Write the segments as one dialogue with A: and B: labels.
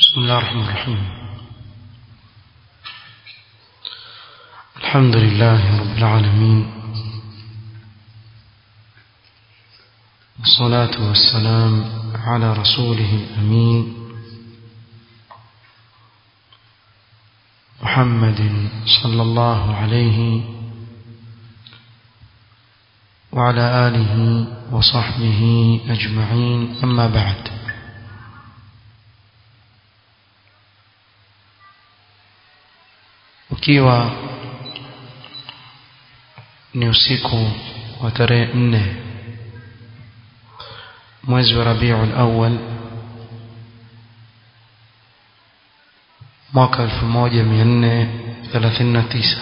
A: بسم الله الرحمن الرحيم. الحمد لله رب العالمين، والصلاة والسلام على رسوله الأمين محمد صلى الله عليه وعلى آله وصحبه أجمعين، أما بعد. Ukiwa ni usiku wa tarehe 4 mwezi wa Rabiul Awwal mwaka 1439,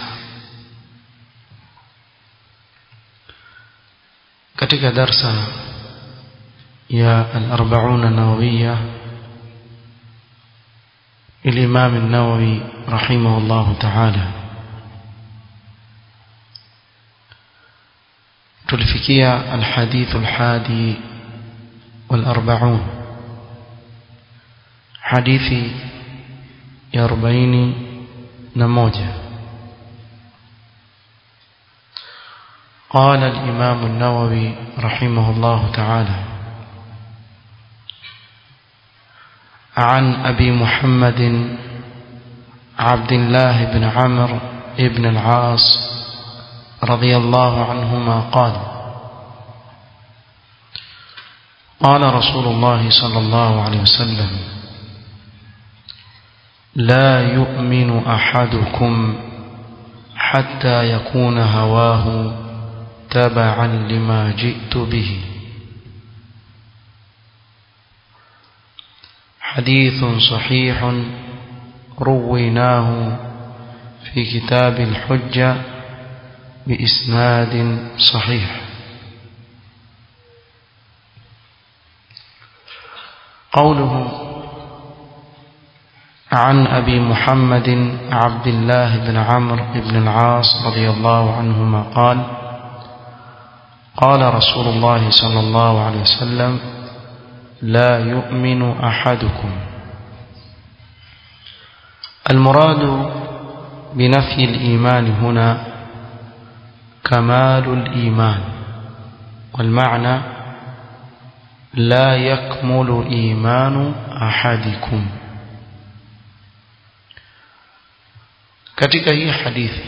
A: katika darsa ya al-40 an-Nawawiyya الإمام النووي رحمه الله تعالى تلفكية الحديث 41 حديث 41. قال الإمام النووي رحمه الله تعالى: عن أبي محمد عبد الله بن عمرو بن العاص رضي الله عنهما قال: قال رسول الله صلى الله عليه وسلم: لا يؤمن أحدكم حتى يكون هواه تبعا لما جئت به. حديث صحيح رويناه في كتاب الحجة بإسناد صحيح. قوله عن أبي محمد عبد الله بن عمرو بن العاص رضي الله عنهما قال: قال رسول الله صلى الله عليه وسلم: لا يؤمن أحدكم. المراد بنفي الإيمان هنا كمال الإيمان، والمعنى لا يكمل إيمان أحدكم. katika hii hadithi,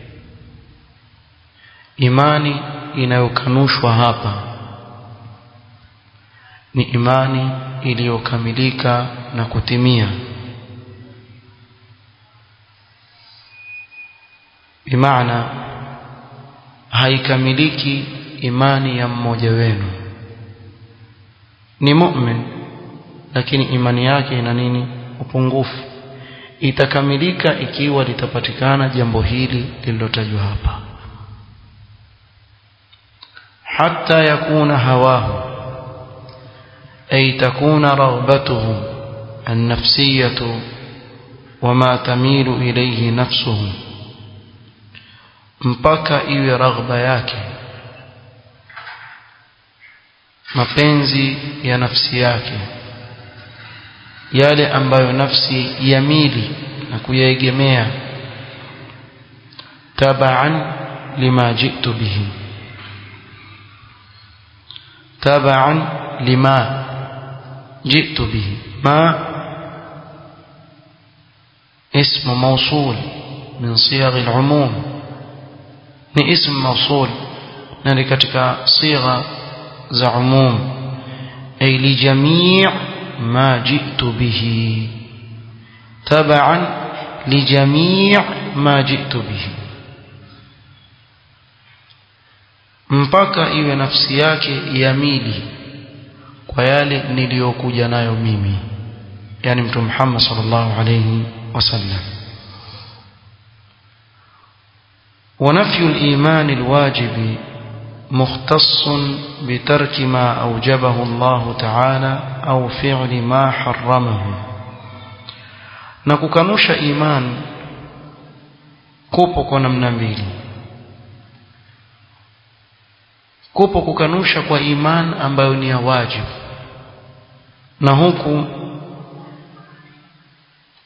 A: imani inayokanushwa hapa ni imani iliyokamilika na kutimia, bimaana haikamiliki imani ya mmoja wenu. Ni mu'min lakini imani yake ina nini? Upungufu. Itakamilika ikiwa litapatikana jambo hili lililotajwa hapa: hatta yakuna hawahu أي تكون رغبته النفسية وما تميل إليه نفسه، mpaka iwe raghba yake, mapenzi ya nafsi yake, yale ambayo nafsi yamili na kuyaegemea, tabaan lima jitu bihi, tabaan lima جئت به. ما اسم موصول من صيغ العموم، ni اسم موصول na katika صيغة za umum, ay li jami' ma ji'tu bihi, taban li jami' ma ji'tu bihi, mpaka iwe nafsi yake yamili kwa yale niliyokuja nayo mimi, yani Mtume Muhammad sallallahu alayhi wasallam. ونفي الإيمان الواجب مختص بترك ما أوجبه الله تعالى أو فعل ما حرمه. نكوكانوش إيمان kupo kwa namna mbili. Kupo kukanusha kwa iman ambayo ni ya wajibu, na huku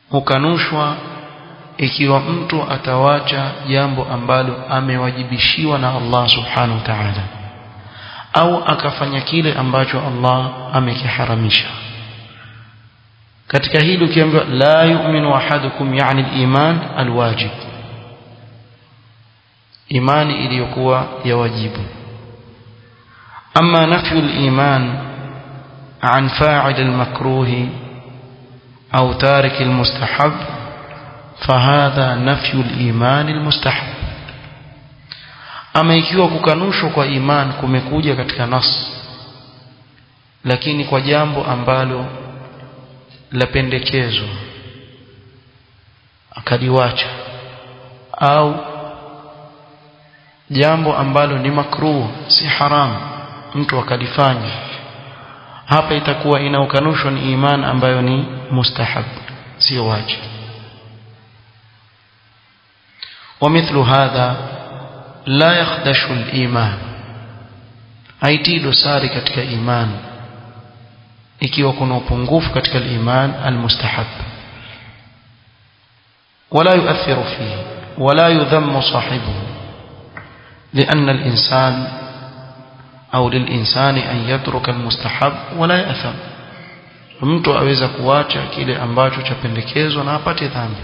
A: hukanushwa ikiwa mtu atawacha jambo ambalo amewajibishiwa na Allah subhanahu wa ta'ala, au akafanya kile ambacho Allah amekiharamisha. Katika hili ukiambiwa la yu'minu ahadukum, yani al-iman al-wajib, imani iliyokuwa ya wajibu. Amma nafyu al-iman an fa'il al-makruh au tarik al-mustahab, fahadha nafyu al-iman al-mustahab. Ama ikiwa kukanushwa kwa iman kumekuja katika nas, lakini kwa jambo ambalo lapendekezwa akaliwacha, au jambo ambalo ni makruh, si haram, mtu akalifanya, hapa itakuwa inaukanushwa ni iman ambayo ni mustahab, si wajib. ومثل هذا لا يخدش الإيمان، haitii dosari katika iman ikiwa kuna upungufu katika al-iman al-mustahab. ولا يؤثر فيه ولا يذم صاحبه، لأن الإنسان أو للإنسان أن يترك المستحب ولا يأثم. mtu aweza kuacha kile ambacho chapendekezwa na apate dhambi.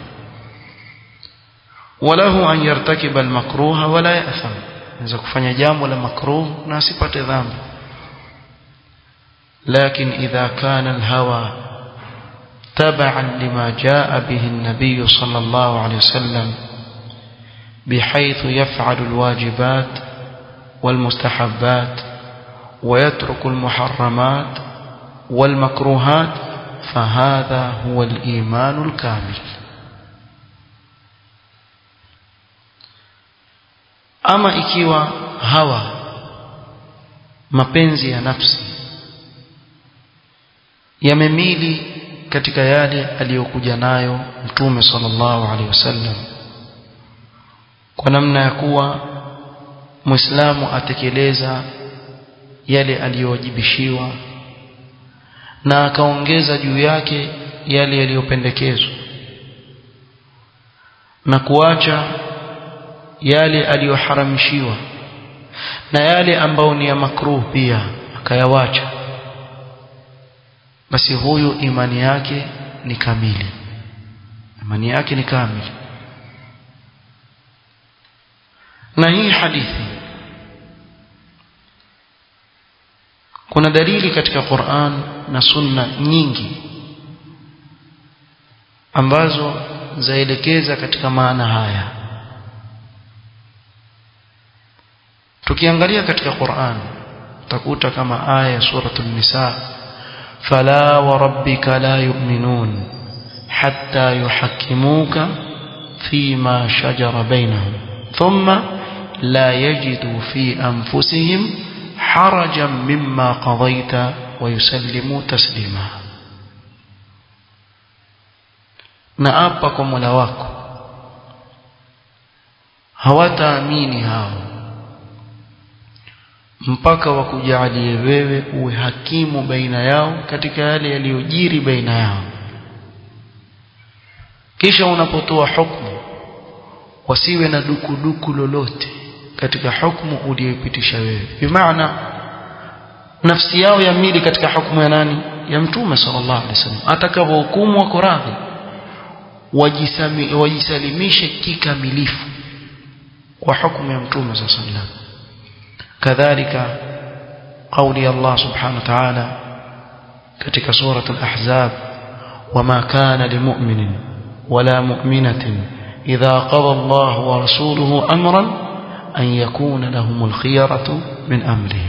A: وله أن يرتكب المكروه ولا يأثم، anaweza kufanya jambo la makruh na asipate dhambi. لكن إذا كان الهوى تبعا لما جاء به النبي صلى الله عليه وسلم بحيث يفعل الواجبات والمستحبات ويترك المحرمات والمكروهات، فهذا هو الإيمان الكامل. أما ikiwa hawa, mapenzi ya nafsi, yamemili katika yale aliyokuja nayo Mtume sallallahu alaihi wasallam, kwa namna ya kuwa Muislamu atekeleza yale aliyowajibishiwa na akaongeza juu yake yale yaliyopendekezwa, na kuacha yale aliyoharamishiwa, na yale ambao ni ya makruh pia akayawacha, basi huyu imani yake ni kamili, imani yake ni kamili. Na hii hadithi kuna dalili katika Qur'an na Sunna nyingi ambazo zaelekeza katika maana haya. Tukiangalia katika Qur'an utakuta kama aya suratul Nisa, fala wa rabbika la yu'minun hatta yuhakkimuka fima shajara bainahum thumma la yajidu fi anfusihim harajan mimma qadayta wa yusallimu taslima. Na apa kwa Mola wako, hawataamini hao mpaka wakujalie wewe uwe hakimu baina yao katika yale yaliyojiri baina yao, kisha unapotoa hukumu wasiwe na dukuduku lolote katika hukumu uliyopitisha wewe. Bimaana nafsi yao yamili katika hukumu ya nani? Ya Mtume sallallahu alaihi wasallam. Atakapohukumu wako radhi, wajisalimishe kikamilifu kwa hukumu ya Mtume sallallahu alaihi wasallam. كذلك قول الله سبحانه وتعالى ketika سورة الأحزاب وما كان لمؤمن ولا مؤمنة إذا قضى الله ورسوله أمرا أن يكون لهم الخيرة من أمرهم.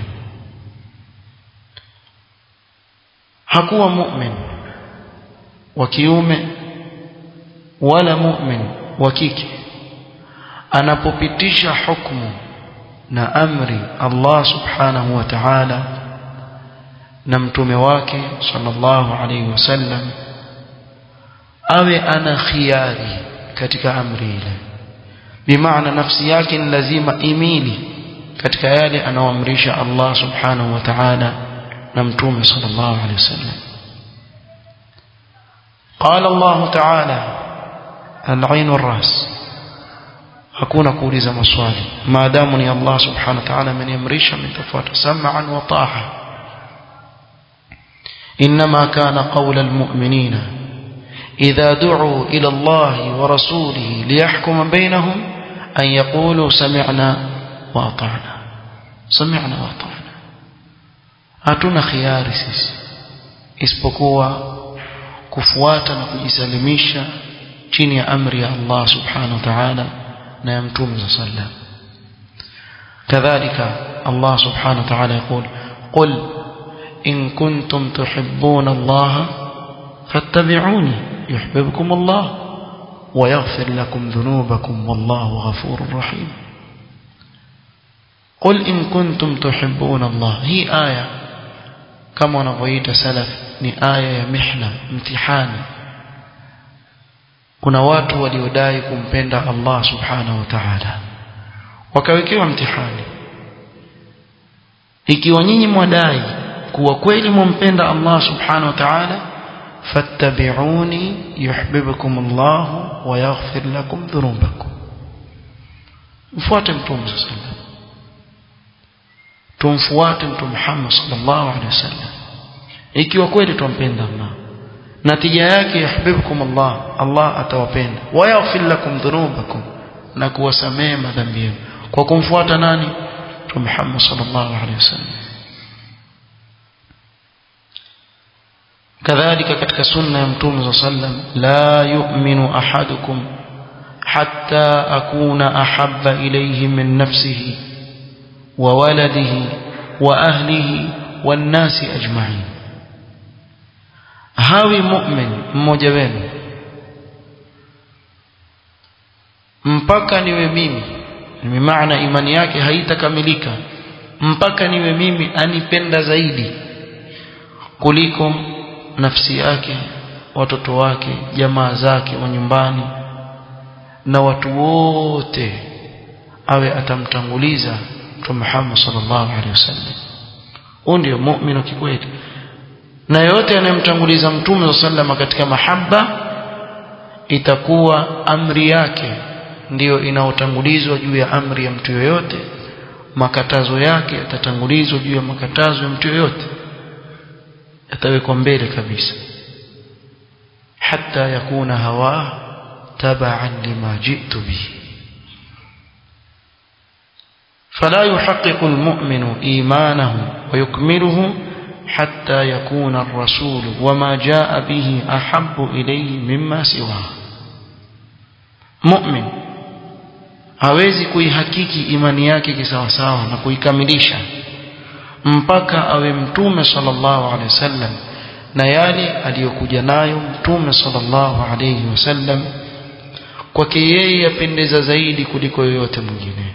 A: hakuwa mu'min wa kiume wala mu'min wa kike anapopitisha hukumu na amri Allah subhanahu wa ta'ala na mtume wake sallallahu alayhi wasallam, awe ana khiyari katika amri ile. Bimaana nafsi yake ni lazima imili katika yale anaoamrisha Allah subhanahu wa ta'ala na mtume sallallahu alayhi wasallam. قال الله تعالى العين والراس hakuna kuuliza maswali maadamu ni Allah subhanahu wa ta'ala ameniamrisha mtafuata sam'an wa ta'a inma kana qawla almu'minina idha du'u ila Allah wa rasulihi liyahkuma bainahum an yaqulu sami'na wa ata'na sami'na wa ata'na hatuna khiari sisi isipokuwa kufuata na kujisalimisha chini ya amri ya Allah subhanahu wa ta'ala na ya mtume sallam kadhalika Allah subhanahu wa ta'ala يقول قل إن كنتم تحبون الله فاتبعوني يحببكم الله ويغفر لكم ذنوبكم والله غفور رحيم قل إن كنتم تحبون الله هي آية كما نقول سلف ni aya ya mihna mtihani kuna watu waliodai kumpenda Allah subhanahu wa ta'ala wakawekewa mtihani ikiwa nyinyi mwadai kuwa kweli mumpenda Allah subhanahu wa ta'ala fattabi'uni yuhibbukum Allah wa yaghfir lakum dhunubakum mfuate mtume sallallahu alayhi wasallam tumfuate mtume Muhammad sallallahu alayhi wasallam ikiwa kweli tumpenda Allah natija yake yuhibbukum Allah Allah atawapenda wa yaghfir lakum dhunubakum na kuwasamehe madhambi yenu kwa kumfuata nani Mtume Muhammad sallallahu alaihi wasallam kadhalika katika sunna ya Mtume sallam la yu'minu ahadukum hatta akuna ahabba ilayhi min nafsihi wa waladihi wa ahlihi wan nasi ajma'in hawi mu'min mmoja wenu mpaka niwe mimi ni maana imani yake haitakamilika mpaka niwe mimi anipenda zaidi kuliko nafsi yake watoto wake jamaa zake wa nyumbani na watu wote awe atamtanguliza Mtume Muhammad sallallahu alaihi wasallam huyo ndio muumini kikweli na yote anayemtanguliza Mtume sallallahu katika mahaba itakuwa amri yake ndiyo inaotangulizwa juu ya amri ya mtu yoyote makatazo yake yatatangulizwa juu ya makatazo ya mtu yoyote yatawekwa mbele kabisa hatta yakuna hawa tabaan lima jitu bihi فلا يحقق المؤمن إيمانه ويكمله حتى يكون الرسول وما جاء به أحب إليه مما سواه مؤمن hawezi kuihakiki imani yake kisawasawa na kuikamilisha mpaka awe mtume sallallahu alaihi wasallam na yale aliyokuja nayo mtume sallallahu alaihi wasallam kwake yeye yapendeza zaidi kuliko yoyote mwingine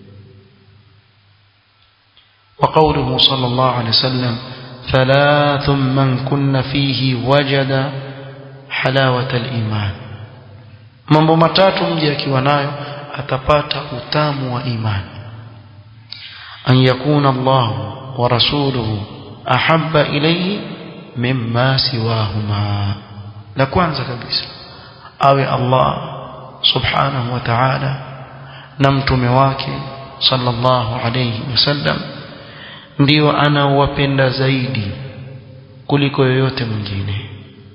A: وقوله صلى الله عليه وسلم ثلاث من كن فيه وجد حلاوة الإيمان mambo matatu mje akiwa nayo atapata utamu wa imani an yakuna Allah wa rasuluhu ahabba ilayhi mimma siwahuma la kwanza kabisa awe Allah subhanahu wa ta'ala na mtume wake sallallahu alayhi wasallam ndio anawapenda zaidi kuliko yoyote mwingine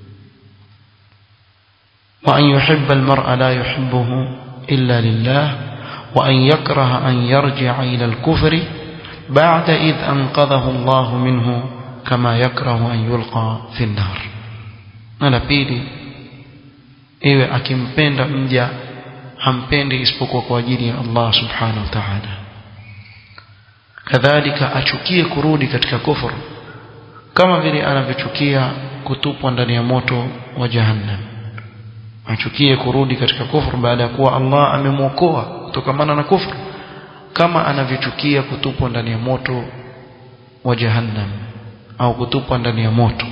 A: wa an yuhibba almar'a la yuhibbuhu illa lillah wa an yakraha an yarji'a ila al-kufri ba'da id anqadhahu Allah minhu kama yakrahu an yulqa fi an-nar na pili iwe akimpenda mja hampendi isipokuwa kwa ajili ya Allah subhanahu wa ta'ala kadhalika achukie kurudi katika kufuru kama vile anavyochukia kutupwa ndani ya moto wa jahannam achukie kurudi katika kufuru baada ya kuwa Allah amemuokoa kutokana na kufuru kama anavyochukia kutupwa ndani ya moto wa jahannam au kutupwa ndani ya moto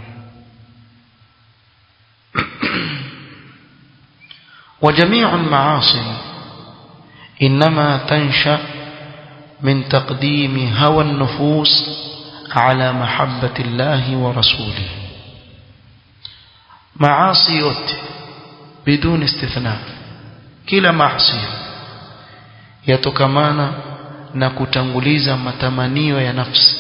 A: وجميع المعاصي إنما تنشأ من تقديم هوى النفوس على محبة الله ورسوله maasi yote biduni istithna, kila maasi yatokamana na kutanguliza matamanio ya nafsi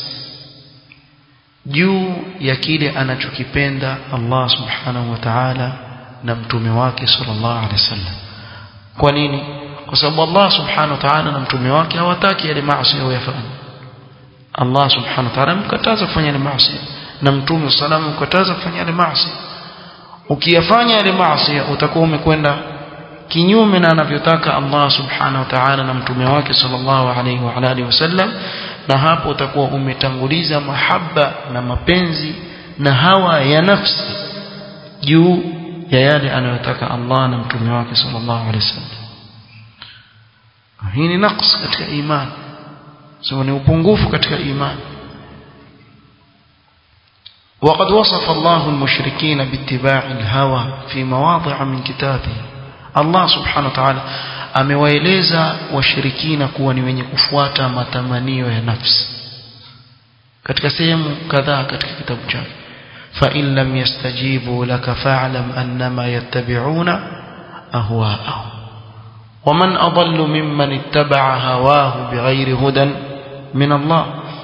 A: juu ya kile anachokipenda Allah subhanahu wa ta'ala na mtume wake sallallahu alaihi wasallam. Kwa nini? Kwa sababu Allah subhanahu wa ta'ala na mtume wake hawataki yale maasi yafanye. Allah subhanahu wa ta'ala mkataza kufanya yale maasi na mtume sallallahu mkataza kufanya yale maasi. Ukiyafanya yale maasi utakuwa umekwenda kinyume na anavyotaka Allah subhanahu wa ta'ala na mtume wake sallallahu alaihi wa alihi wasallam, na hapo utakuwa umetanguliza mahaba na mapenzi na hawa ya nafsi juu ya yale anayotaka Allah na mtume wake sallallahu alaihi wasallam. Hii ni naqs katika imani, sio ni upungufu katika imani. وقد وصف الله المشركين باتباع الهوى في مواضع من كتابه. Allah subhanahu wa ta'ala amewaeleza washirikina kuwa ni wenye kufuata matamanio ya nafsi katika sehemu kadhaa katika kitabu chake. Fa in lam yastajibu laka fa'lam annama yattabi'una ahwa'ahum wa man adallu mimman ittaba'a hawahu bighayri hudan min Allah.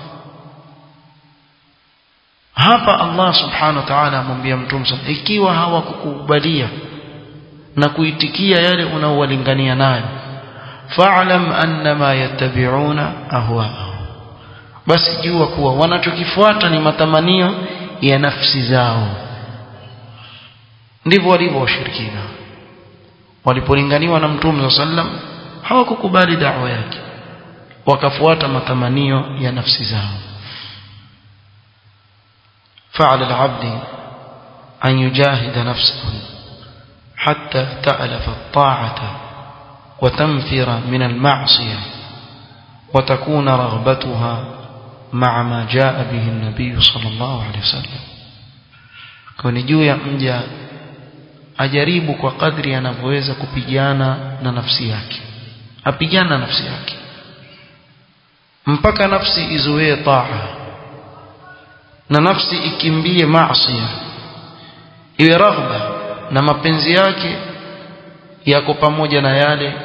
A: Hapa Allah subhanahu wa ta'ala amwambia mtume, ikiwa hawakukubalia na kuitikia yale unaowalingania nayo, fa'lam annama yattabi'una ahwa'ahum, basi jua kuwa wanachokifuata ni matamanio ya nafsi zao. Ndivyo walivyo washirikina. Walipolinganiwa na mtume sallam hawakukubali da'wa yake, wakafuata matamanio ya nafsi zao. fa'ala al-'abdi an yujahida nafsahu حتى تألف الطاعة وتنفر من المعصية وتكون رغبتها مع ما جاء به النبي صلى الله عليه وسلم. كوني juu ya mja ajaribu kwa kadri anavyoweza kupigana na nafsi yake, apigana na nafsi yake mpaka nafsi izoee taa na nafsi ikimbie maasi, iwe raghba na mapenzi yake yako pamoja na yale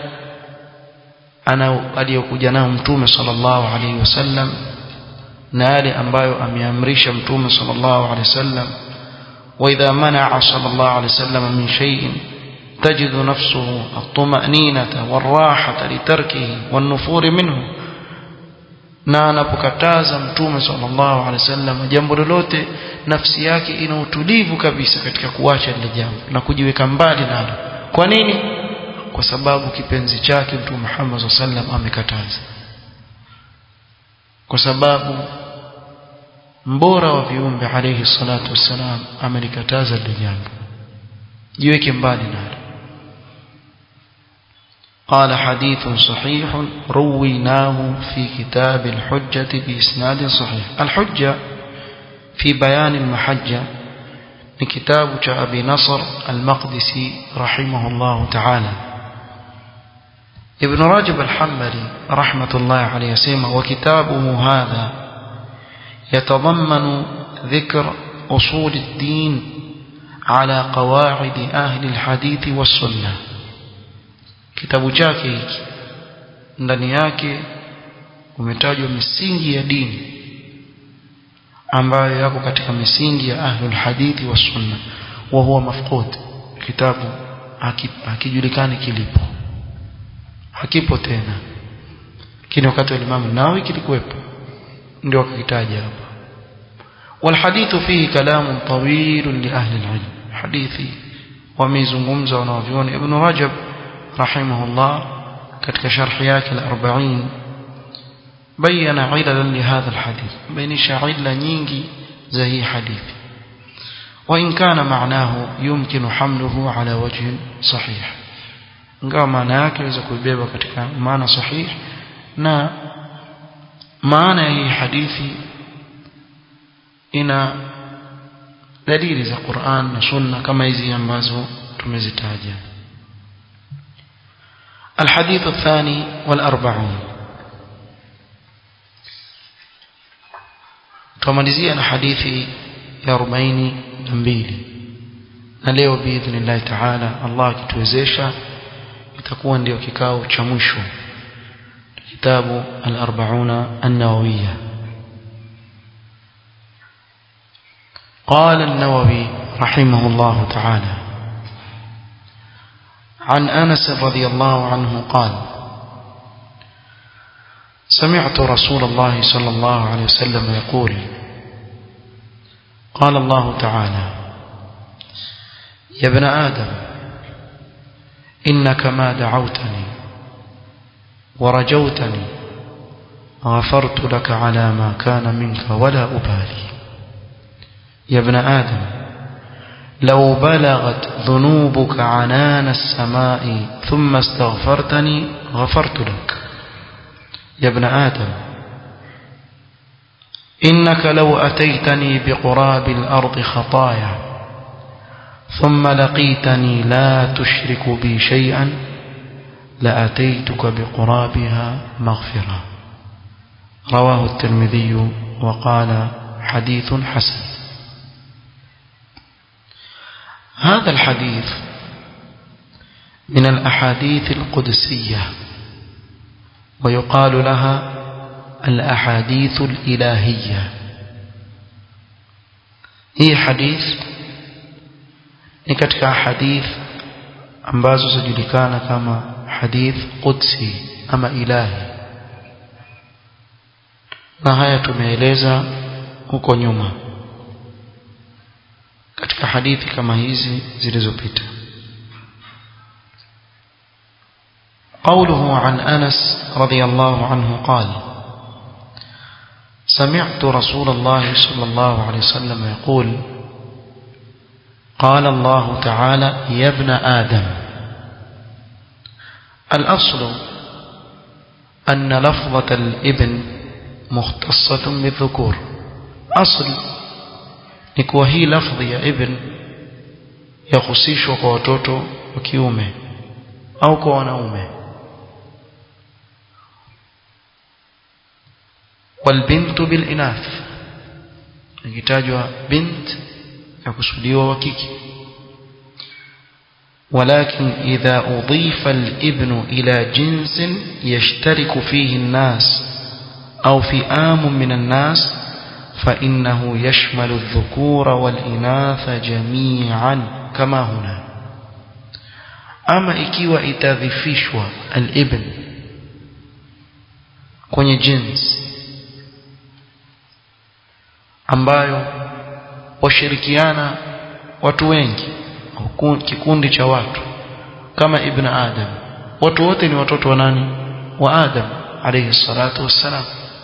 A: aliyokuja nayo mtume sallallahu alaihi wasallam na yale ambayo ameamrisha mtume sallallahu alaihi wasallam. wa idha mana'a sallallahu alaihi wasallam min shay'in tajidu nafsuhu at-tuma'ninata war-rahata litarkihi wan-nufur minhu, na anapokataza mtume sallallahu alaihi wasallam jambo lolote, nafsi yake ina utulivu kabisa katika kuacha lile jambo na kujiweka mbali nalo. Kwa nini? Kwa sababu kipenzi chake mtume Muhammad sallallahu alaihi wasallam amekataza, kwa sababu mbora wa viumbe alayhi salatu wassalam amelikataza lile jambo, jiweke mbali nalo. قال حديث صحيح رويناه في كتاب الحجة بإسناد صحيح. الحجة في بيان المحجة لكتاب أبي نصر المقدسي رحمه الله تعالى. ابن رجب الحنبلي رحمة الله عليه يسمى وكتابه هذا يتضمن ذكر أصول الدين على قواعد أهل الحديث والسنة. Kitabu chake hiki ndani yake umetajwa misingi ya dini ambayo yako katika misingi ya ahlul hadithi wa sunna, wa huwa mafqud. Kitabu hakijulikani kilipo, hakipo tena, lakini wakati wa Imam Nawawi kilikuwepo, ndio akakitaja hapa. wal hadithu fihi kalamun tawil li ahli al-ilm. Hadithi wamezungumza wanavyuoni. Ibn Rajab رحمه الله katika sharh yake al-40 bayana ilalan li hadha al-hadith, bainisha illa nyingi za hii hadithi, wa in kana ma'nahu yumkinu hamluhu ala wajhin sahih, ingawa maana yake inaweza kuibeba katika maana sahih, na maana ya hii hadithi ina dalili za Qur'an na Sunna kama hizi ambazo tumezitaja. الحديث الثاني والأربعون. tumalizia na hadithi ya 42. na leo biidhnillah ta'ala Allah akituwezesha itakuwa ndio kikao cha mwisho kitabu al-40 an-nawawiyya. قال النووي رحمه الله تعالى عن أنس رضي الله عنه قال سمعت رسول الله صلى الله عليه وسلم يقول قال الله تعالى يا ابن آدم إنك ما دعوتني ورجوتني غفرت لك على ما كان منك ولا أبالي. يا ابن آدم لو بلغت ذنوبك عنان السماء ثم استغفرتني غفرت لك. يا ابن آدم إنك لو أتيتني بقراب الأرض خطايا ثم لقيتني لا تشرك بي شيئا لأتيتك بقرابها مغفرة. رواه الترمذي وقال حديث حسن. هذا الحديث من الأحاديث القدسية ويقال لها الأحاديث الإلهية. هي حديث ni katika hadith ambazo zinajulikana kama hadith qudsi ama ilahi, na haya tumeeleza huko nyuma katika hadithi kama hizi zilizopita. قوله عن أنس رضي الله عنه قال سمعت رسول الله صلى الله عليه وسلم يقول قال الله تعالى يا ابن آدم. الأصل أن لفظة الابن مختصة بالذكور. أصل نكوى هي لفظ يا ابن يخصيش وقوتوتو وكيومه أو كونومه. والبنت بالإناث يحتاجوا بنت يقصدوا وكيكي. ولكن إذا أضيف الابن إلى جنس يشترك فيه الناس أو فئام من الناس فإنه يشمل الذكور والإناث جميعا كما هنا. أما إكيوا إتذفشوا الابن kwenye jins ambayo washirikiana watu wengi, kikundi cha watu kama ibn Adam, watu wote ni watoto wa nani? Wa Adam alayhi salatu wassalam.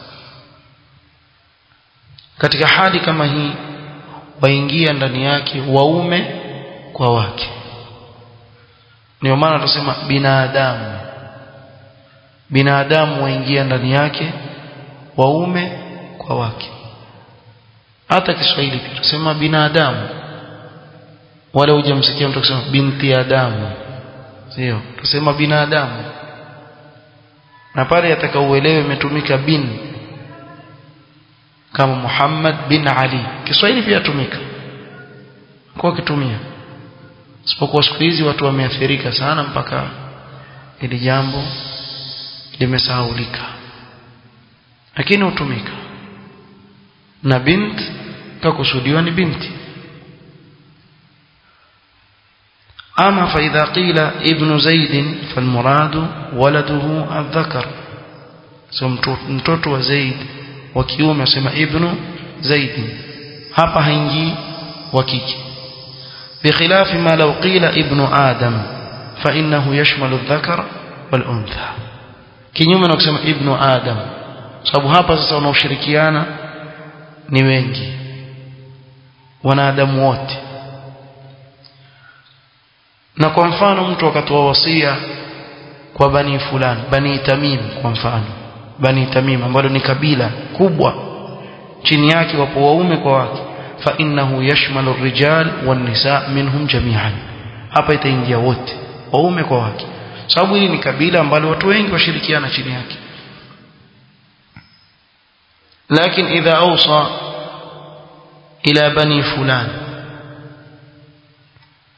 A: Katika hali kama hii waingia ndani yake waume kwa wake. Ndio maana tunasema binadamu, binadamu waingia ndani yake waume kwa wake. Hata Kiswahili tunasema binadamu, wala hujamsikia mtu akisema binti Adamu, sio, tunasema binadamu. Na pale atakauelewe imetumika bin, kama Muhammad bin Ali. Kiswahili pia tumika kwa kitumia, isipokuwa siku hizi watu wameathirika sana mpaka ili jambo limesahaulika, lakini hutumika. Na bint kakusudiwa ni binti. أما فإذا قيل ابن زيد فالمراد ولده الذكر. mtoto wa Zaid wa kiume asema ibnu Zaid, hapa haingii wa kike. بخلاف ما لو قيل ابن آدم فإنه يشمل الذكر والأنثى. kinyume na kusema ibnu Adam, sababu hapa sasa wanaoshirikiana ni wengi, wanadamu wote. Na kwa mfano mtu akatoa wasia kwa bani fulani, bani Tamim kwa mfano, bani Tamim ambalo ni kabila kubwa, chini yake wapo waume kwa wake, fa innahu yashmalu ar-rijal wan-nisaa minhum jami'an. Hapa itaingia wote, waume kwa wake, sababu hili ni kabila ambalo watu wengi washirikiana chini yake. Lakini idha awsa ila bani fulani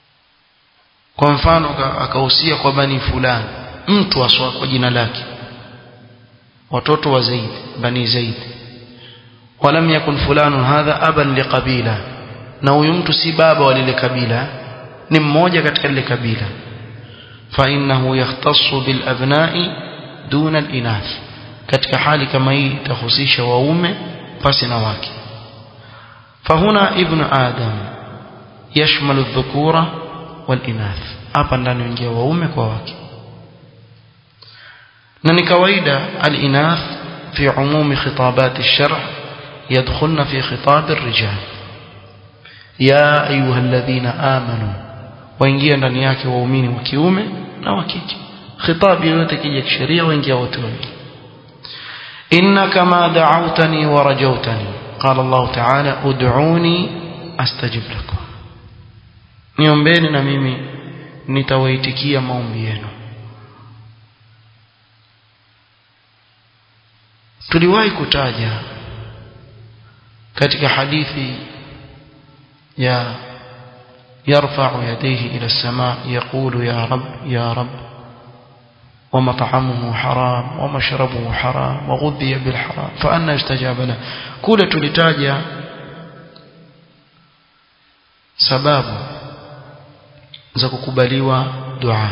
A: kwa mfano akahusia kwa bani fulani, mtu aswa kwa jina lake, watoto wa Zaid, bani Zaid, walam yakun fulanun hadha aban liqabila, na huyu mtu si baba wa lile kabila, ni mmoja katika lile kabila, fa innahu yahtassu bil abna'i duna al inath, katika hali kama hii itahusisha waume pasi na wake. Fahuna ibn adam yashmalu adh-dhukura wal inath, hapa ndani ingia waume kwa wake. Na ni kawaida al-inath fi umumi khitabat ash-shar' yadkhulna fi khitab ar-rijal, ya ayuha alladhina amanu, waingia ndani yake waumini wa kiume na wa kike. Khitab yote kija kisheria waingia wote wawili. innaka ma da'awtani wa rajawtani, qala Allah ta'ala ud'uni astajib lakum, niombeni na mimi nitawaitikia maombi yenu. Tuliwahi kutaja katika hadithi ya yarfa'u yadayhi ila as-sama' yaqulu ya rab ya rab wa mat'amuhu haram wa mashrabuhu haram wa ghudhiya bil haram fa anna yustajaba lahu. Kule tulitaja sababu za kukubaliwa dua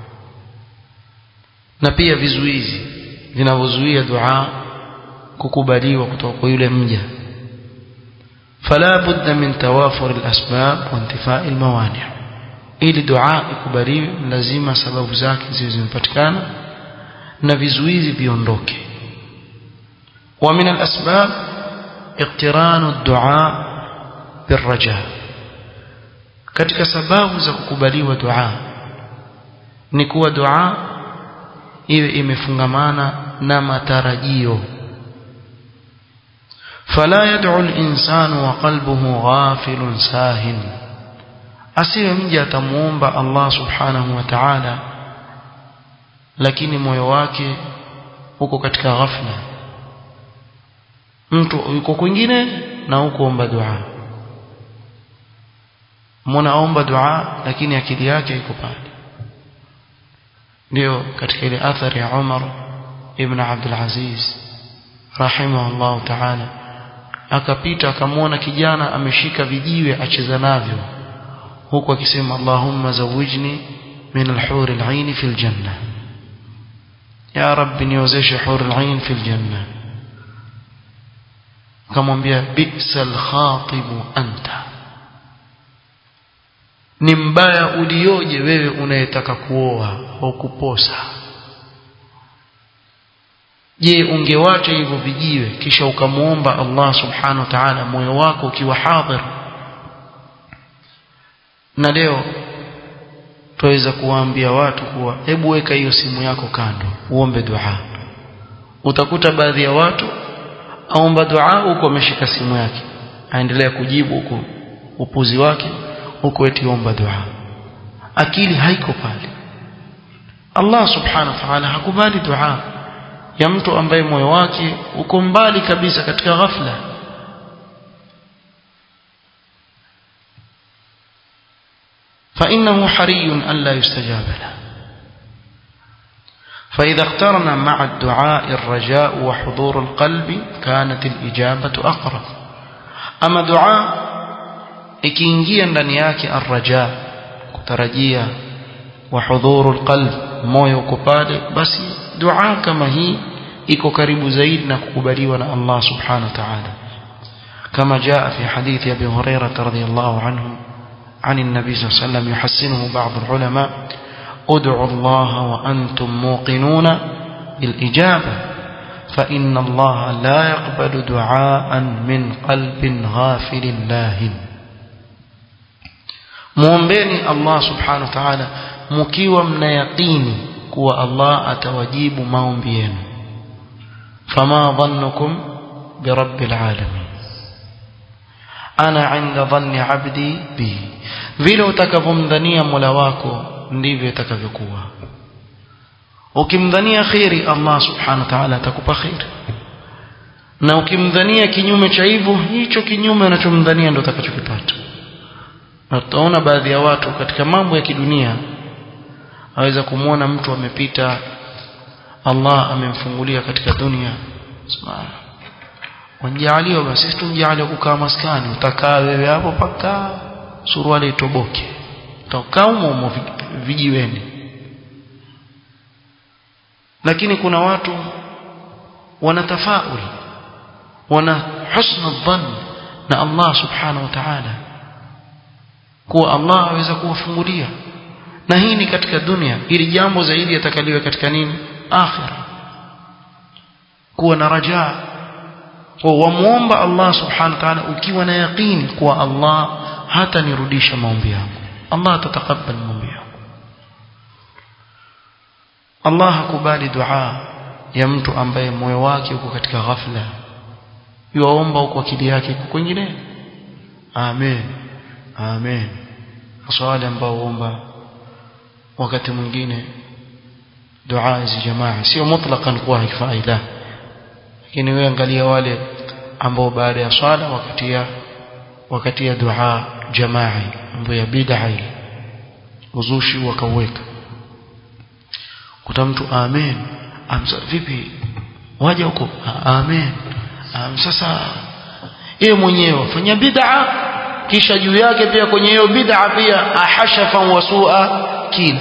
A: na pia vizuizi vinavyozuia dua kukubaliwa kutoka kwa yule mja. فلا بد من توافر الأسباب وانتفاء الموانع, ili dua ikubaliwe lazima sababu zake ziwe zimepatikana na vizuizi viondoke. ومن الأسباب اقتران الدعاء بالرجاء, katika sababu za kukubaliwa dua ni kuwa dua iwe imefungamana na matarajio. فلا يدعو الإنسان وقلبه غافل ساهن, asiwe mja atamuomba Allah subhanahu wa ta'ala lakini moyo wake uko katika ghafla, mtu yuko kwingine na huko omba dua, munaomba dua lakini akili yake iko pale. Ndio katika ile athari ya Umar ibn Abdul Aziz rahimahullah ta'ala, akapita akamwona kijana ameshika vijiwe acheza navyo, huku akisema Allahumma zawijni min al-hur al-ain fi al-janna, ya rabbi niozeshe hur al-ain fi al-janna. akamwambia bi'sal khatibu anta, ni mbaya ulioje wewe unayetaka kuoa au kuposa. Je, ungewacha hivyo vijiwe kisha ukamuomba Allah subhanahu wa ta'ala moyo wako ukiwa hadhir? Na leo tuweza kuwaambia watu kuwa hebu weka hiyo simu yako kando uombe dua. Utakuta baadhi ya watu aomba dua huko ameshika simu yake, aendelea kujibu huko upuzi wake huko eti omba dua, akili haiko pale. Allah subhanahu wa ta'ala hakubali dua ya mtu ambaye moyo wake uko mbali kabisa katika ghafla. فإنه حري أن لا يستجاب له. فإذا اقترن مع الدعاء الرجاء وحضور القلب كانت الإجابة أقرب. أما دعاء ikiingia ndani yake arraja, kutarajia, wa hudhurul qalb, moyo uko pale, basi dua kama hii iko karibu zaidi na kukubaliwa na Allah subhanahu wa ta'ala. kama jaa fi hadithi Abi Hurairah radhiyallahu anhu عن النبي صلى الله عليه وسلم يحسنه بعض العلماء: ادعوا الله وأنتم موقنون بالإجابة فإن الله لا يقبل دعاء من قلب غافل لاهٍ. muombeni Allah subhanahu wa ta'ala mkiwa mna yaqini kuwa Allah atawajibu maombi yenu. fama dhannukum birabbil alamin, ana 'inda dhanni 'abdi bi, vile utakavomdhania Mola wako ndivyo itakavyokuwa. ukimdhania khairi Allah subhanahu wa ta'ala atakupa khairi, na ukimdhania kinyume cha hivyo, hicho kinyume unachomdhania ndio utakachokipata. Na tutaona baadhi ya watu katika mambo ya kidunia aweza kumuona mtu amepita Allah amemfungulia katika dunia subhana wanjaliwa basi sisi tunjaliwa kukaa maskani utakaa wewe hapo paka suruali itoboke utakaa humo vijiweni lakini kuna watu wanatafaul wana husna dhann na Allah subhanahu wa ta'ala kuwa Allah aweza kuwafungulia na hii ni katika dunia ili jambo zaidi atakaliwe katika nini akhira kuwa na rajaa kwa wamuomba Allah subhanahu wa ta'ala ukiwa na yaqini kuwa Allah hata nirudisha maombi yangu Allah atatakabali maombi yangu Allah hakubali dua ya mtu ambaye moyo wake uko katika ghafla yuomba huko akili yake kwingine amen amen swali ambao huomba wakati mwingine dua hizi jamaa sio mutlaqan kwa faida lakini wewe angalia wale ambao baada ya swala wakati ya dua jamaa mambo ya bid'a uzushi wakaweka kuta mtu amen amsa vipi waje huko amen sasa yeye mwenyewe fanya bid'a kisha juu yake pia kwenye hiyo bid'a pia ahashafa wasua kila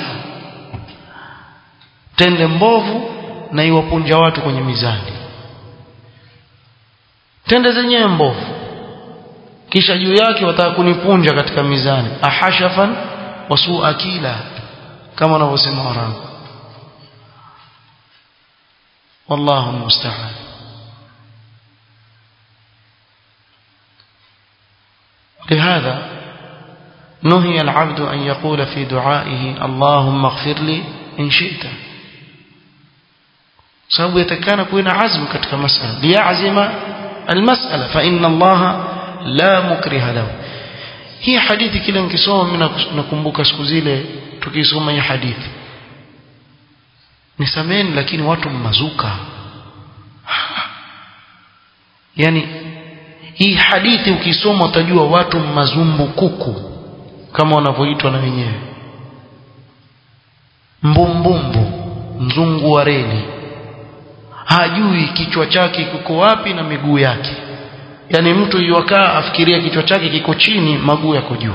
A: tende mbovu na iwapunja watu kwenye mizani tende zenyewe mbovu kisha juu yake wataka kunipunja katika mizani ahashafan wasua kila kama wanavyosema Waarabu والله المستعان لهذا نهي العبد أن يقول في دعائه اللهم اغفر لي إن شئت sababu yatakana kuwa na azmu katika masala liyazima almas'ala fa inna Allah la mukriha lahu hii hadithi kila nikisoma mimi nakumbuka siku zile tukisoma hii hadithi nisameni lakini watu mmazuka yani hii hadithi ukisoma utajua watu mazumbukuku kama wanavyoitwa na wenyewe mbumbumbu mzungu wa reli hajui kichwa chake kiko wapi na miguu yake yani mtu yuakaa afikiria kichwa chake kiko chini maguu yako juu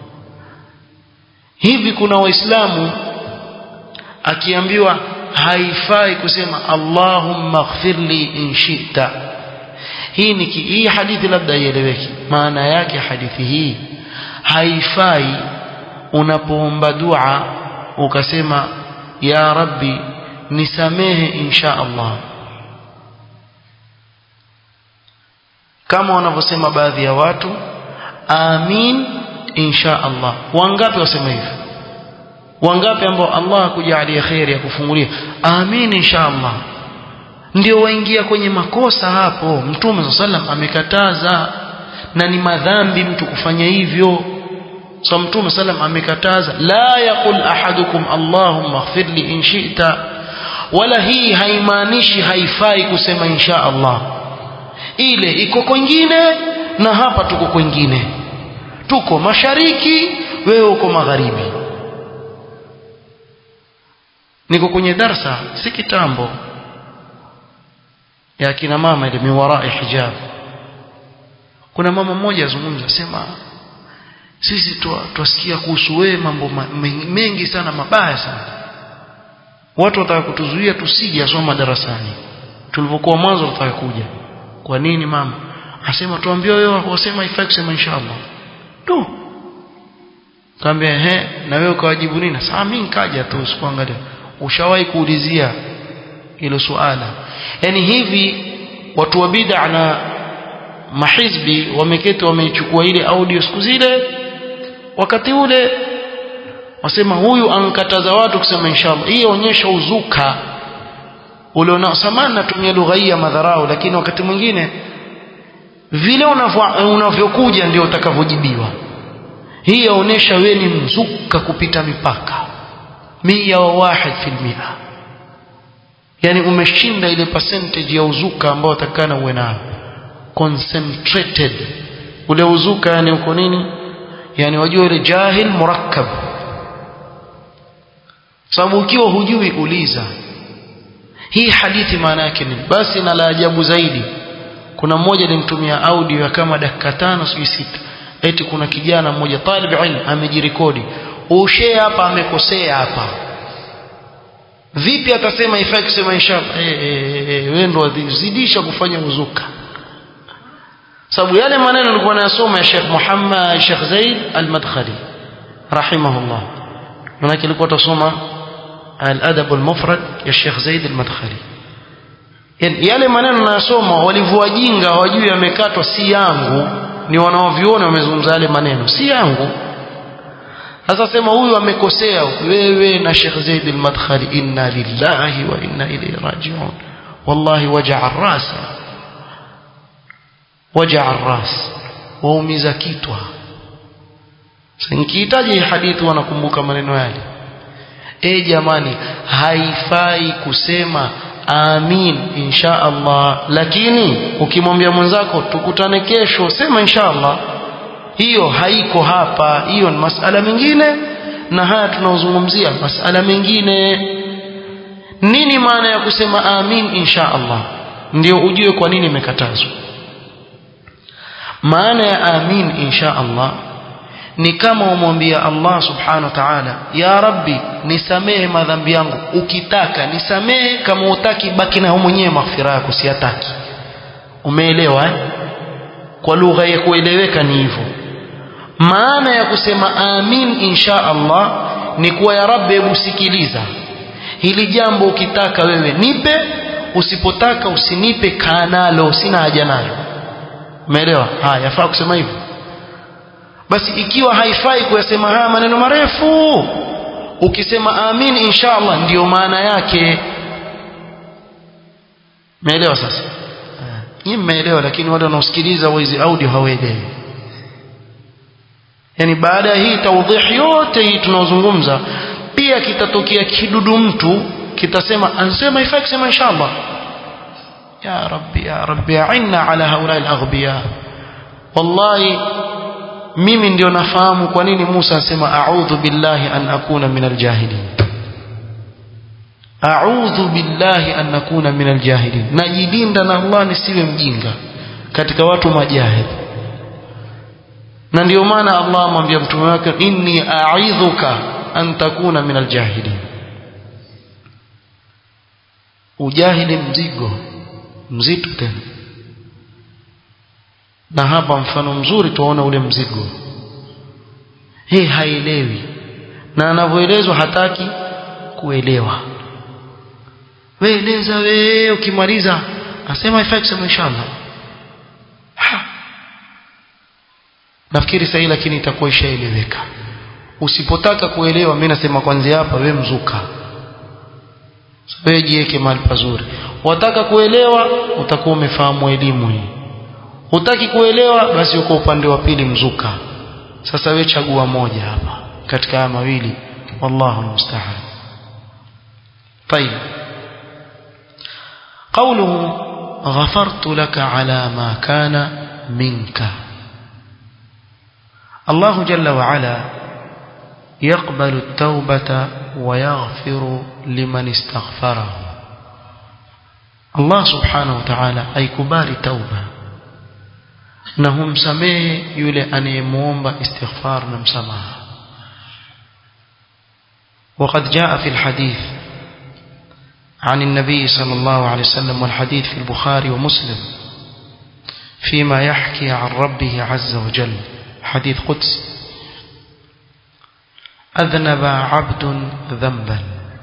A: hivi kuna waislamu akiambiwa haifai kusema Allahumma ighfirli in shi'ta hii hadithi labda ieleweki maana yake hadithi hii haifai unapoomba dua ukasema ya rabbi nisamehe insha Allah kama wanavyosema baadhi ya watu amin insha Allah wangapi wasema hivyo wangapi ambao Allah akujalia khair ya kufungulia amin insha Allah ndio waingia kwenye makosa hapo mtume sallam amekataza na ni madhambi mtu kufanya hivyo so mtume sallam amekataza la yaqul ahadukum Allahumma ighfirli in shi'ta wala hii haimaanishi haifai kusema insha Allah ile iko kwingine na hapa tuko kwingine tuko mashariki wewe uko magharibi niko kwenye darasa si kitambo ya kina mama ile miwarai hijab kuna mama mmoja azungumza sema sisi tuasikia kuhusu wewe mambo mengi sana mabaya sana watu wataka kutuzuia tusije asoma darasani tulipokuwa mwanzo tutaka kuja kwa nini mama asema tuambie wewe wasema ifai kusema inshallah tu kaambia na wewe ukawajibu nini sasa mimi nikaja tu usikuangalia ushawahi kuulizia hilo swala yani hivi watu wa bid'a na mahizbi wameketi wameichukua ile audio siku zile wakati ule wasema huyu ankataza watu kusema inshallah hii inaonyesha uzuka ule unaosamana tumia lugha hii ya madharau lakini wakati mwingine vile unavyokuja ndio utakavyojibiwa hii inaonyesha wewe ni mzuka kupita mipaka 101% yani umeshinda ile percentage ya uzuka ambao utakana uwe nayo concentrated ule uzuka yani uko nini yani wajua ile jahil murakkab sababu ukiwa hujui uliza hii hadithi maana yake nini. Basi na la ajabu zaidi, kuna mmoja alimtumia audio ya kama dakika 5 sio 6, eti kuna kijana mmoja talib ilm amejirekodi, ushe hapa amekosea hapa, vipi atasema ifai kusema inshallah? Wewe ndo zidisha kufanya uzuka, sababu yale maneno alikuwa anayasoma ya Sheikh Muhammad Sheikh Zaid al-Madkhali rahimahullah, maana alikuwa atasoma al-adab al-mufrad ya Sheikh Zaid al-Madkhali. Yale maneno anayosoma walivyowajinga hawajui yamekatwa, si yangu, ni wanaoviona wamezungumza yale maneno, si yangu. Sasa sema huyu amekosea, wewe na Sheikh Zaid al-Madkhali, inna lillahi wa inna ilayhi raji'un. Wallahi waja'a ar-ras, waja'a ar-ras, waumiza kitwa. Sasa nikihitaji hadithi wanakumbuka maneno yale. Jamani, haifai kusema amin insha Allah, lakini ukimwambia mwenzako tukutane kesho sema insha Allah, hiyo haiko hapa. Hiyo ni masala mengine, na haya tunaozungumzia masala mengine. Nini maana ya kusema amin insha Allah? Ndio ujue kwa nini imekatazwa. Maana ya amin insha Allah ni kama umwambia Allah subhanahu wa ta'ala, ya Rabbi nisamehe madhambi yangu, ukitaka nisamehe, kama utaki baki na mwenyewe maghfira yako, siyataki. Umeelewa Kwa lugha ya kueleweka ni hivyo. Maana ya kusema amin insha Allah ni kuwa ya Rabbi, hebu sikiliza hili jambo, ukitaka wewe nipe, usipotaka usinipe, kaa nalo, sina haja nalo. Umeelewa? Yafaa kusema hivyo. Basi ikiwa haifai kuyasema haya maneno marefu, ukisema amin insha Allah ndio maana yake. Umeelewa sasa? Nyinyi mmeelewa, lakini wale wanaosikiliza hizi audio hawaelewi. Yani baada ya hii tawdih yote hii tunaozungumza, pia kitatokea kidudu mtu kitasema ansema haifai kusema insha Allah. Ya Rabbi a'inna ala haula al-aghbiya. Wallahi mimi ndio nafahamu kwa nini Musa asema a'udhu billahi an akuna min al-jahilin. A'udhu billahi an akuna min al-jahilin, najilinda na Allah nisiwe mjinga katika watu majahili. Na ndio maana Allah amwambia mtume wake, inni a'idhuka an takuna min al-jahilin. Ujahili mzigo mzito tena, na hapa mfano mzuri tuona ule mzigo. Haelewi, na anavyoelezwa hataki kuelewa. Weeleza wewe, ukimaliza asema haifai kusema inshallah. Nafikiri sahihi, lakini itakuwa ishaeleweka. Usipotaka kuelewa, mimi nasema kwanza hapa wewe mzuka. Wewe jiweke mahali pazuri. Wataka kuelewa, utakuwa umefahamu elimu hii. Hutaki kuelewa, basi uko upande wa pili, mzuka. Sasa wewe chagua moja hapa katika haya mawili, wallahu almusta'an. طيب قوله غفرت لك على ما كان منك. الله جل وعلا يقبل التوبة ويغفر لمن استغفره. الله سبحانه وتعالى أيكبال التوبة نهم سميه يولي أن يموم استغفار نمسماه. وقد جاء في الحديث عن النبي صلى الله عليه وسلم، والحديث في البخاري ومسلم، فيما يحكي عن ربه عز وجل، حديث قدس: أذنب عبد ذنبا،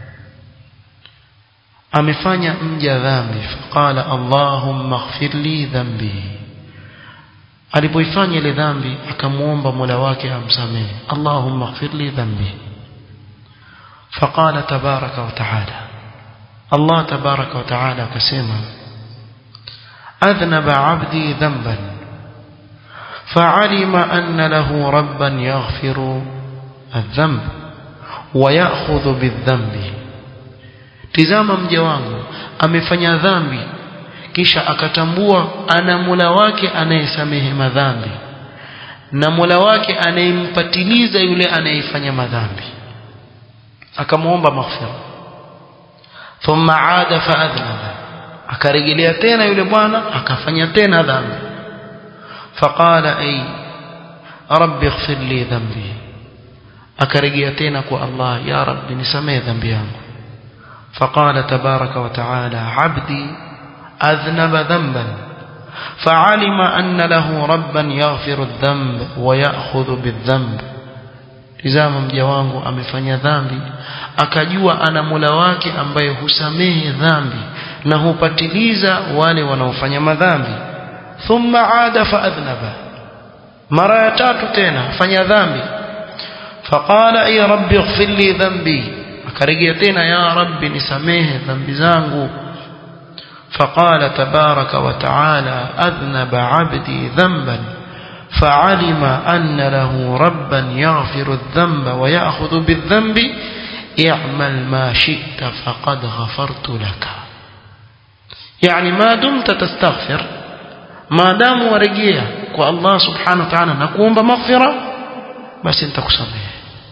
A: amefanya mja dhambi, faqala Allahumma ighfir li dhanbi. Alipoifanya ile dhambi akamuomba Mola wake amsamehe, Allahumma ighfir li dhanbi. Faqala tabaraka wa taala, Allah tabaraka wa taala akasema, adhnaba 'abdi dhanban fa'alima anna lahu rabban yaghfiru adh-dhanb wa ya'khudhu bidh-dhanbi. Tizama mja wangu amefanya dhambi, kisha akatambua ana Mola wake anayesamehe madhambi na Mola wake anayempatiliza yule anayefanya madhambi. akamuomba maghfira. Thumma aada faadhnaba, akarejelea tena yule bwana akafanya tena dhambi. Faqala ay rabbi ighfir li dhanbi, akarejea tena kwa Allah, ya rabbi nisamehe dhambi yangu. Faqala tabaraka wa taala abdi adhnaba dhanban fa'alima anna lahu rabban yaghfiru adh-dhanb wa ya'khudhu bidh-dhanb. Tazama mja wangu amefanya dhambi, akajua ana Mola wake ambaye husamehe dhambi na hupatiliza wale wanaofanya madhambi. Thumma aada faadhnaba, mara ya tatu tena fanya dhambi. Faqala ay rabbi ighfir li dhanbi, akarejea tena ya rabbi nisamehe dhambi zangu. فقال تبارك وتعالى أذنب عبدي ذنبا فعلم أن له ربا يغفر الذنب ويأخذ بالذنب اعمل ما شئت فقد غفرت لك. يعني ما دمت تستغفر، ما دام ورجيا والله سبحانه وتعالى نقوم بمغفرة، بس انت kusamehe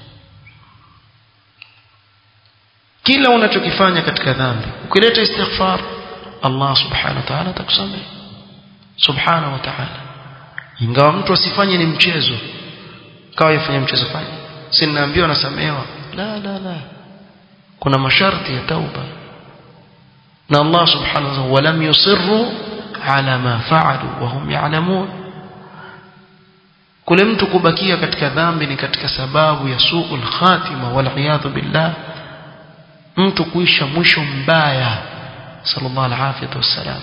A: kila unachokifanya katika dhambi. Ukileta istighfar, Allah subhanahu wa ta'ala atakusamehe subhanahu wa ta'ala. Ingawa mtu asifanye ni mchezo, kawa yafanya mchezo fanya sinaambiwa nasamehewa, la, kuna masharti ya tauba. Na Allah subhanahu wa ta'ala walam yusirru ala ma fa'alu wa hum ya'lamun. Kule mtu kubakia katika dhambi ni katika sababu ya su'ul khatima wal iyadhu billah, mtu kuisha mwisho mbaya. sallallahu alaihi wasallam.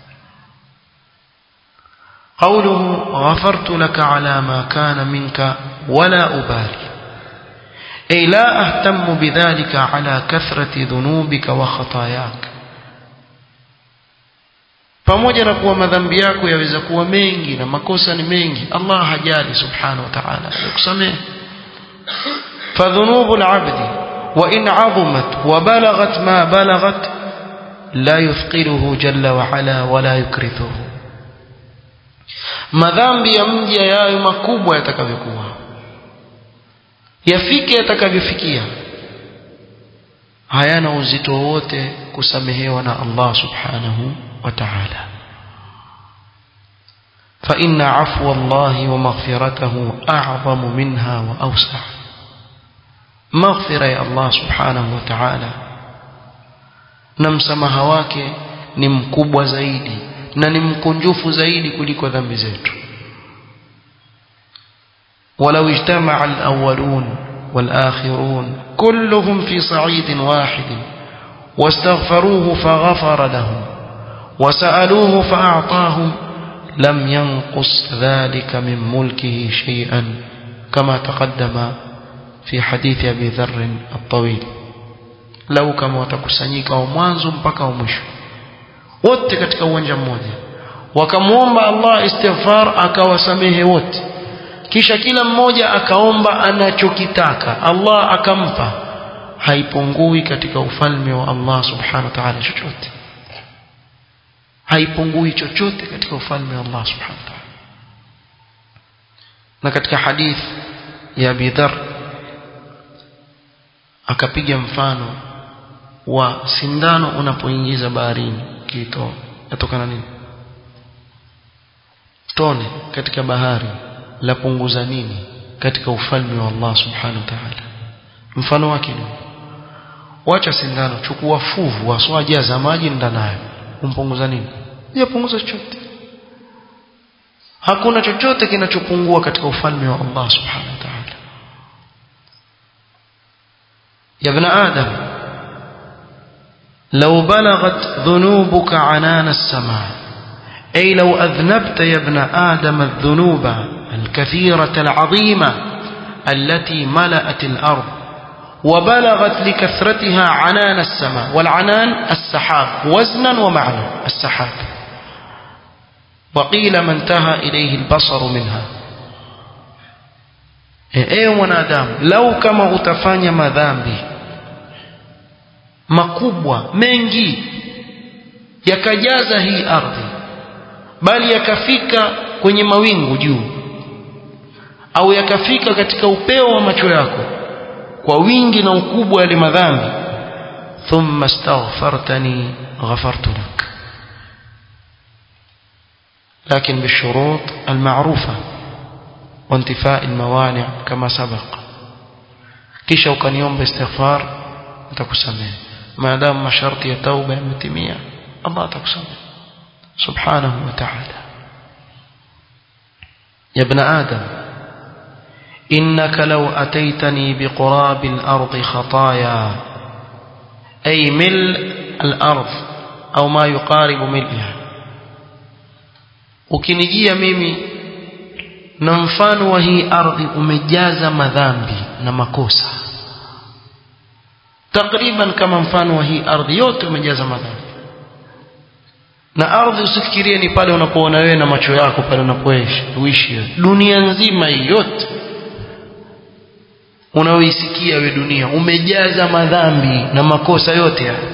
A: قوله غفرت لك على ما كان منك ولا أبالي، أي لا أهتم بذلك على كثرة ذنوبك وخطاياك. pamoja na kuwa madhambi yako yaweza kuwa mengi na makosa ni mengi, Allah hajali subhanahu wa ta'ala kusamehe. فذنوب العبد وإن عظمت وبلغت ما بلغت لا يثقله جل وعلا ولا يكرثه. madhambi ya mja yayo makubwa yatakavyokuwa, yafike yatakavyofikia, hayana uzito wote kusamehewa na Allah subhanahu wa ta'ala. fa inna afwa Allah wa maghfiratahu a'zamu minha wa awsa'. maghfira ya Allah subhanahu wa ta'ala na msamaha wake ni mkubwa zaidi na ni mkunjufu zaidi kuliko dhambi zetu. walau ijtama'a al-awwalun wal-akhirun kulluhum fi sa'idin wahid wastaghfaruhu faghafara lahum wasa'aluhu fa'atahum lam yanqus dhalika min mulkihi shay'an kama taqaddama fi hadith Abi Dharr at-tawil. lau kama watakusanyika wa mwanzo mpaka wa mwisho wote katika uwanja mmoja wakamuomba Allah istighfar, akawasamehe wote, kisha kila mmoja akaomba anachokitaka, Allah akampa, haipungui katika ufalme wa Allah subhanahu wa ta'ala chochote, haipungui chochote katika ufalme wa Allah subhanahu wa ta'ala. na katika hadith ya Abi Dharr akapiga mfano wa sindano unapoingiza baharini, kito yatokana nini? Tone katika bahari la punguza nini katika ufalme wa Allah subhanahu wa ta'ala? Mfano wake ni wacha sindano, chukua fuvu waswajaza maji ndani, umpunguza nini? Yapunguza chochote. Hakuna chochote kinachopungua katika ufalme wa Allah subhanahu wa ta'ala. ya ibn adam لو بلغت ذنوبك عنان السماء، أي لو أذنبت يا ابن آدم الذنوب الكثيرة العظيمة التي ملأت الأرض وبلغت لكثرتها عنان السماء، والعنان السحاب وزنا ومعنى السحاب، وقيل ما انتهى إليه البصر منها. أي منادام لو كما utafanya madhambi makubwa mengi yakajaza hii ardhi, bali yakafika kwenye mawingu juu, au yakafika katika upeo wa macho yako, kwa wingi na ukubwa ya madhambi thumma astaghfartani ghafartu lak لكن بالشروط المعروفة وانتفاء الموانع كما سبق kisha ukaniomba istighfar nitakusamehe maadamu masharti ya tauba yametimia Allah atakusamehe subhanahu wa ta'ala ya ibn adam innaka law ataitani biqurabi al-ard khataaya ay mil al-ard au ma yuqaribu milha ukinijia mimi na mfano wa hii ardhi umejaza madhambi na makosa takriban kama mfano wa hii ardhi yote umejaza madhambi na ardhi usifikirie ni pale unapoona wewe na macho yako pale unapoishi dunia nzima yote unaoisikia wewe dunia umejaza madhambi na makosa yote haya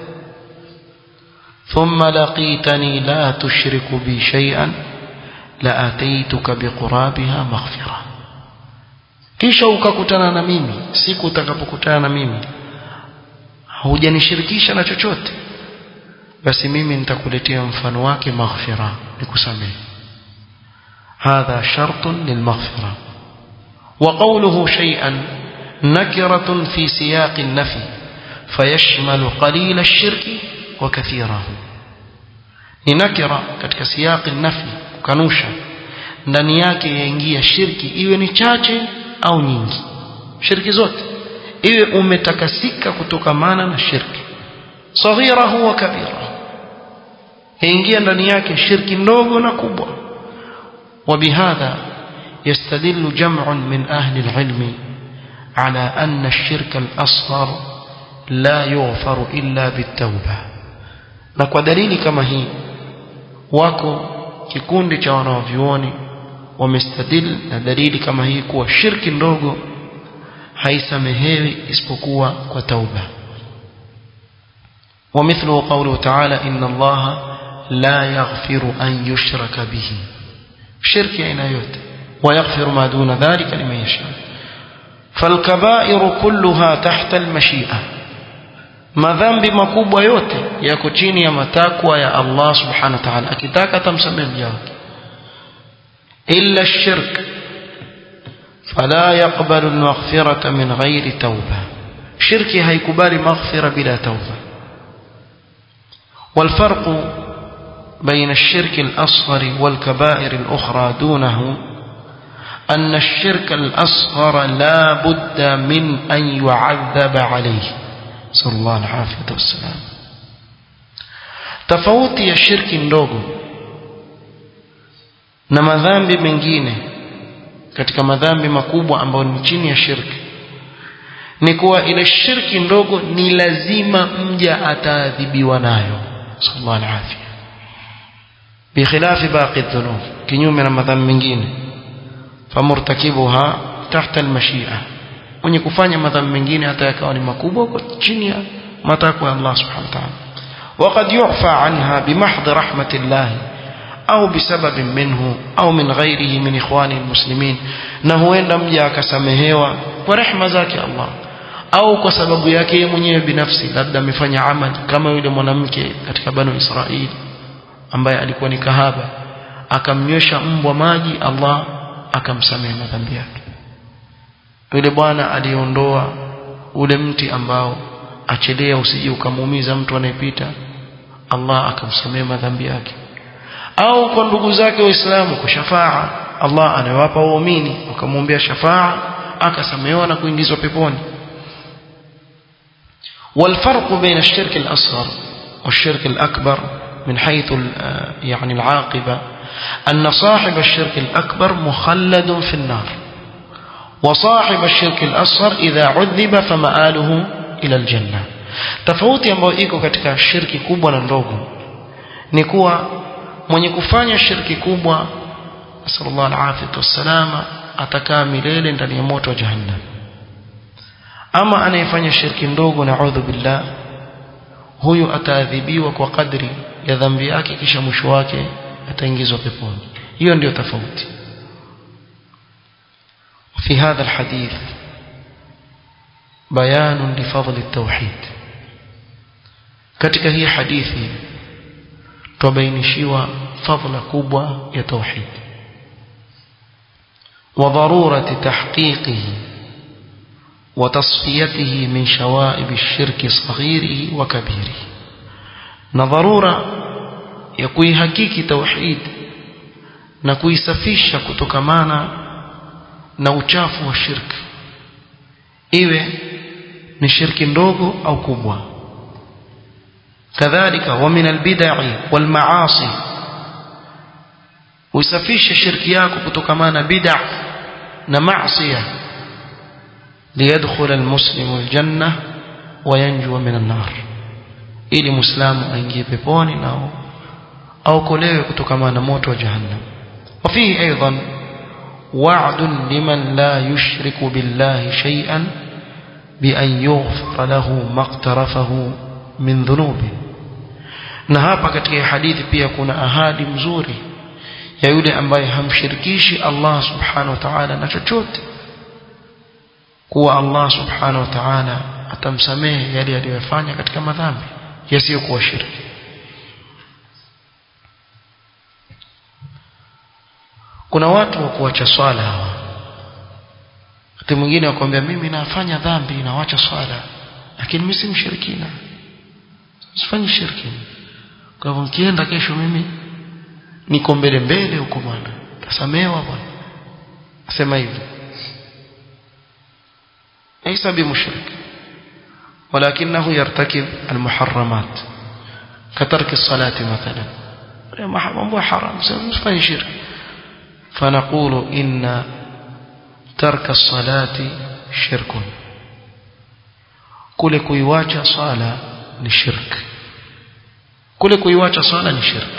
A: ثم لقيتني لا تشرك بي شيئا لاتيتك بقرابها مغفرة kisha ukakutana na mimi siku utakapokutana na mimi hujanishirikisha na chochote basi mimi nitakuletea mfano wake maghfira nikusamehe hadha shartun lilmaghfira wa qawluhu shay'an nakratun fi siyaq an-nafi fayashmalu qalil ash-shirki wa kathirahu ni nakira katika siyaq an-nafi kukanusha ndani yake yaingia shirki iwe ni chache au nyingi shirki zote iwe umetakasika kutokamana na shirki saghirahu wa kabirahu yaingia ndani yake shirki ndogo na kubwa وبهذا يستدل جمع من أهل العلم على أن الشرك الأصغر لا يغفر إلا بالتوبة na kwa dalili kama hii wako kikundi cha wanavyuoni wamestadil na dalili kama hii kuwa shirki ndogo haisamehewi isipokuwa kwa tauba ومثله قوله تعالى إن الله لا يغفر أن يشرك به شرك أين يوت ويغفر ما دون ذلك لمن يشاء فالكبائر كلها تحت المشيئة madhambi makubwa yote yako chini ya matakwa ya Allah subhanahu wa ta'ala akitaka tamsamehe mja wake illa ash-shirk fala yaqbalu al-maghfirata min ghairi tauba shirki haikubali maghfira bila tauba والفرق بين الشرك الأصغر والكبائر الأخرى دونه أن الشرك الأصغر لا بد من أن يعذب عليه صلى الله العافية والسلام tofauti ya shirki ndogo na madhambi mengine katika madhambi makubwa ambayo ni chini ya shirki ni kuwa ile shirki ndogo ni lazima mja ataadhibiwa nayo sallallahu alaihi bikhilafi baqi dhunub kinyume na madhambi mengine famurtakibuha tahta almashia mwenye kufanya madhambi mengine hata yakawa ni makubwa kwa chini ya matakwa ya Allah subhanahu wa ta'ala وقد يعفى عنها بمحض رحمة الله أو بسبب منه أو من غيره من إخوان المسلمين نهوين مجا كسمهوا ورحمة ذاك الله au kwa sababu yake yeye mwenyewe binafsi labda amefanya amali kama yule mwanamke katika Banu Israili ambaye alikuwa ni kahaba akamnywesha mbwa maji Allah akamsamehe madhambi yake yule bwana aliondoa ule mti ambao achelea usije ukamuumiza mtu anayepita Allah akamsamehe madhambi yake au kwa ndugu zake waislamu kwa shafaa Allah anawapa waumini wakamwombea shafaa akasamehewa na kuingizwa peponi والفرق بين الشرك الأصغر والشرك الأكبر من حيث يعني العاقبة أن صاحب الشرك الأكبر مخلد في النار وصاحب الشرك الأصغر إذا عذب فمآله إلى الجنة tofauti ambayo iko katika shirki kubwa na ndogo ni kuwa mwenye kufanya shirki kubwa sallallahu alaihi wasallama atakaa milele ndani ya moto wa jahannam ama anayefanya shirki ndogo na a'udhu billah huyu ataadhibiwa kwa kadri ya dhambi yake kisha mwisho wake ataingizwa peponi hiyo ndio tofauti في هذا الحديث bayanun li fadli at-tauhid. Katika hii hadithi tubainishiwa fadhila kubwa ya tauhid wa darurati tahqiqihi wa tasfiyatihi min shawaib ash-shirk saghirihi wa kabirihi, na dharura ya kuihakiki tauhid na kuisafisha kutokamana na uchafu wa shirki, iwe ni shirki ndogo au kubwa. kadhalika wa min albid'i wal maasi, usafishe shirki yako kutokamana na bid'a na maasiya, liyadkhul almuslimu aljanna wa yanju min an-nar, ili muislamu aingie peponi nao aokolewe kutokamana na moto wa jahannam. وفيه أيضا وعد لمن لا يشرك بالله شيئا بأن يغفر له ما اقترفه من ذنوبه. na hapa katika hadithi pia kuna ahadi mzuri ya yule ambaye hamshirikishi Allah subhanahu wa ta'ala na chochote, kuwa Allah subhanahu wa ta'ala atamsamehe yale aliyofanya katika madhambi yasiyokuwa shirki. Kuna watu wa kuacha swala hawa, wakati mwingine wakwambia mimi nafanya dhambi na waacha swala, lakini mimi si mshirikina, sifanyi shirki, kwa hivyo nikienda kesho mimi niko mbele huko bwana, tasamehewa bwana. Asema hivi, ليس بمشرك ولكنه يرتكب المحرمات كترك الصلاة مثلا، mambo haram, sifanyi shirki. فنقول إن ترك الصلاة شرك، كل كيواcha صلاة للشرك، كل كيواcha صلاة للشرك،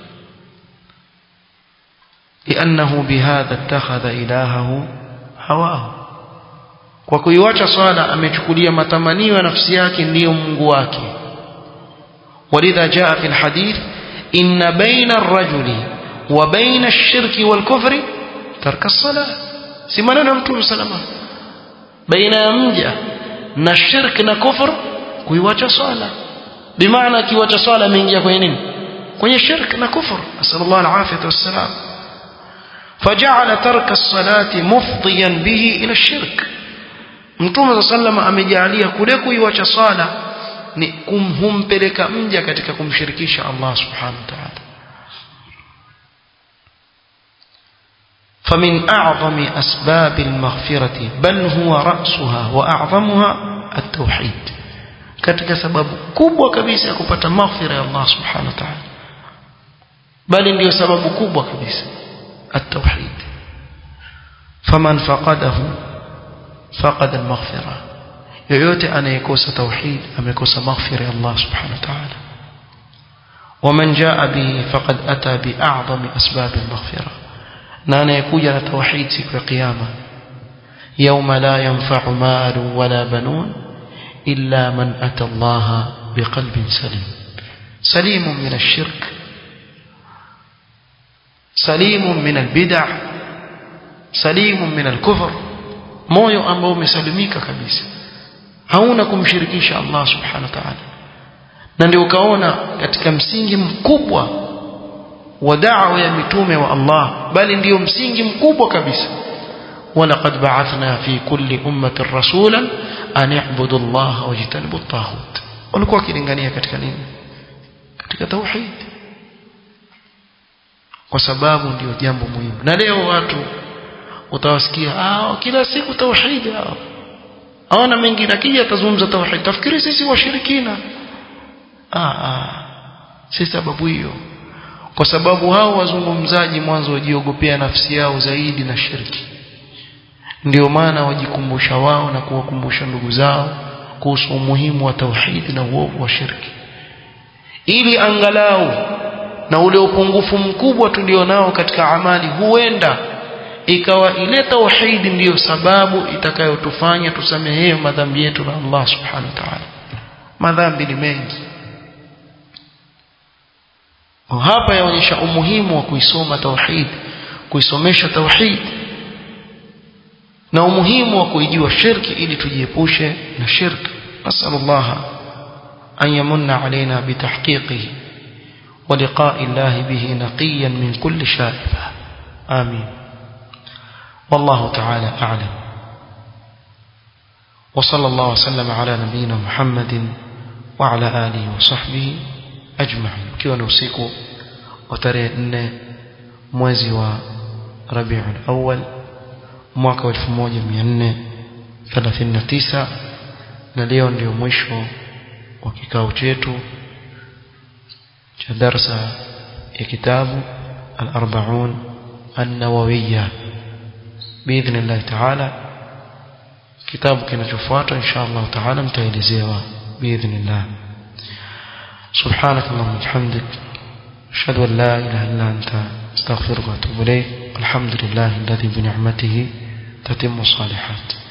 A: لأنه بهذا اتخذ إلهه هواه. kwa kuiwacha swala amechukulia matamanio ya nafsi yake ndiyo Mungu wake. ولذا جاء في الحديث إن بين الرجل وبين الشرك والكفر ترك الصلاة. si maneno ya Mtume salama, baina ya mja na shirk na kufur kuiwacha swala, bimaana kiwacha swala ameingia kwenye nini? kwenye shirk na kufur. asallallahu alafiyata wassalam. faja'ala tarka as-salati mufdiyan bihi ila ash-shirk. Mtume salama amejalia kule kuiwacha swala ni kumhumpeleka mja katika kumshirikisha Allah subhanahu wa ta'ala. فمن أعظم أسباب المغفرة بل هو رأسها وأعظمها التوحيد. katika sababu kubwa kabisa ya kupata maghfira ya Allah subhanahu wa ta'ala, bali ndio sababu kubwa kabisa التوحيد. فمن فقده فقد المغفرة. yoyote anayekosa tauhid amekosa maghfira ya Allah subhanahu wa ta'ala. ومن جاء به فقد أتى بأعظم أسباب المغفرة. na anayekuja na tauhid siku ya kiyama, yawma la yanfa'u malu wala banun illa man ata Allah biqalbin salim, salimun min ash-shirk, salimun min al-bid'ah, salimun min al-kufr, moyo ambao umesalimika kabisa, hauna kumshirikisha Allah subhanahu wa ta'ala. na ndio ukaona katika msingi mkubwa wa da'wa ya mitume wa Allah, bali ndio msingi mkubwa kabisa, walaqad ba'athna fi kulli ummatin rasulan an i'budu Allah wajtanibu at-taghut. walikuwa wakilingania katika nini? katika tauhid, kwa sababu ndio jambo muhimu. na leo watu utawasikia kila siku tauhid, hawana mengi, lakini atazungumza tauhid tafikiri sisi washirikina. si sababu hiyo, kwa sababu hao wazungumzaji mwanzo wajiogopea nafsi yao zaidi na shirki, ndio maana wajikumbusha wao na kuwakumbusha ndugu zao kuhusu umuhimu wa tauhid na uovu wa shirki, ili angalau na ule upungufu mkubwa tulionao katika amali huenda ikawa ile tauhid ndiyo sababu itakayotufanya tusamehewe madhambi yetu na Allah subhanahu wa ta'ala. madhambi ni mengi. hapa yaonyesha umuhimu wa kuisoma tauhid, kuisomesha tauhid, na umuhimu wa kuijua shirki ili tujiepushe na shirki. Nasallallahu an yamunna alaina bitahqiqihi wa liqa'i Allah bihi naqiyan min kulli shaiba. Amin. Wallahu ta'ala a'lam. Wa sallallahu wa sallama ala nabiyyina Muhammadin wa ala alihi wa sahbihi ajma'in. Ikiwa ni usiku wa tarehe 4 mwezi wa Rabiul Awwal mwaka 1439, na leo ndio mwisho wa kikao chetu cha darasa ya kitabu al-40 an-Nawawiyya. Biidhnillah ta'ala kitabu kinachofuata inshallah ta'ala mtaelezewa biidhnillah. Subhanakallahumma wa bihamdik ashhadu an la ilaha illa anta astaghfiruka wa atubu ilayk. Alhamdulillahi alladhi bi ni'matihi tatimmu salihat.